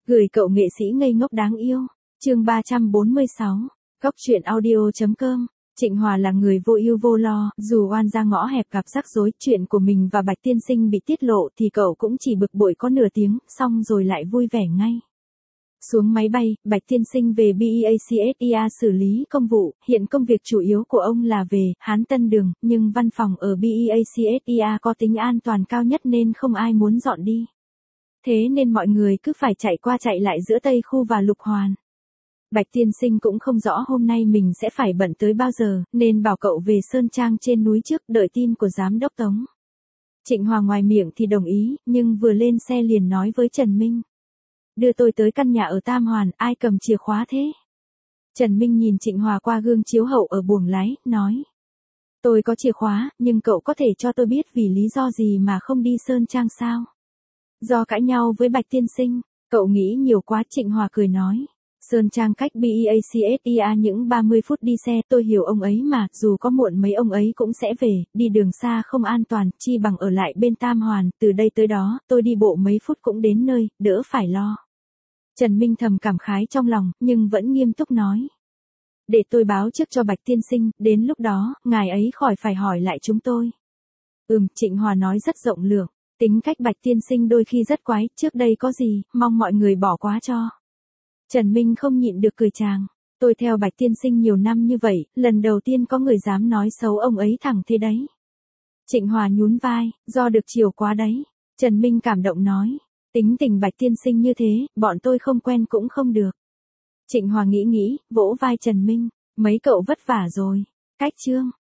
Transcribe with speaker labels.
Speaker 1: Gửi cậu nghệ sĩ ngây ngốc đáng yêu. Chương 346. Góc truyện audio.com. Trịnh Hòa là người vô ưu vô lo, dù oan ra ngõ hẹp gặp rắc rối, chuyện của mình và Bạch Tiên Sinh bị tiết lộ thì cậu cũng chỉ bực bội có nửa tiếng, xong rồi lại vui vẻ ngay. Xuống máy bay, Bạch Tiên Sinh về BEACSEA xử lý công vụ, hiện công việc chủ yếu của ông là về Hán Tân Đường, nhưng văn phòng ở BEACSEA có tính an toàn cao nhất nên không ai muốn dọn đi. Thế nên mọi người cứ phải chạy qua chạy lại giữa Tây Khu và Lục Hoàn. Bạch Tiên Sinh cũng không rõ hôm nay mình sẽ phải bận tới bao giờ, nên bảo cậu về Sơn Trang trên núi trước đợi tin của giám đốc Tống. Trịnh Hòa ngoài miệng thì đồng ý, nhưng vừa lên xe liền nói với Trần Minh. Đưa tôi tới căn nhà ở Tam Hoàn, ai cầm chìa khóa thế? Trần Minh nhìn Trịnh Hòa qua gương chiếu hậu ở buồng lái, nói. Tôi có chìa khóa, nhưng cậu có thể cho tôi biết vì lý do gì mà không đi Sơn Trang sao? Do cãi nhau với Bạch Tiên Sinh, cậu nghĩ nhiều quá. Trịnh Hòa cười nói. Sơn Trang cách BEACSEA những 30 phút đi xe, tôi hiểu ông ấy mà, dù có muộn mấy ông ấy cũng sẽ về, đi đường xa không an toàn, chi bằng ở lại bên Tam Hoàn, từ đây tới đó, tôi đi bộ mấy phút cũng đến nơi, đỡ phải lo. Trần Minh thầm cảm khái trong lòng, nhưng vẫn nghiêm túc nói. Để tôi báo trước cho Bạch Tiên Sinh, đến lúc đó, ngài ấy khỏi phải hỏi lại chúng tôi. Trịnh Hòa nói rất rộng lượng, tính cách Bạch Tiên Sinh đôi khi rất quái, trước đây có gì, mong mọi người bỏ qua cho. Trần Minh không nhịn được cười chàng. Tôi theo Bạch Tiên Sinh nhiều năm như vậy, lần đầu tiên có người dám nói xấu ông ấy thẳng thế đấy. Trịnh Hòa nhún vai, do được chiều quá đấy. Trần Minh cảm động nói. Tính tình Bạch Tiên Sinh như thế, bọn tôi không quen cũng không được. Trịnh Hòa nghĩ, vỗ vai Trần Minh. Mấy cậu vất vả rồi. Cách chương.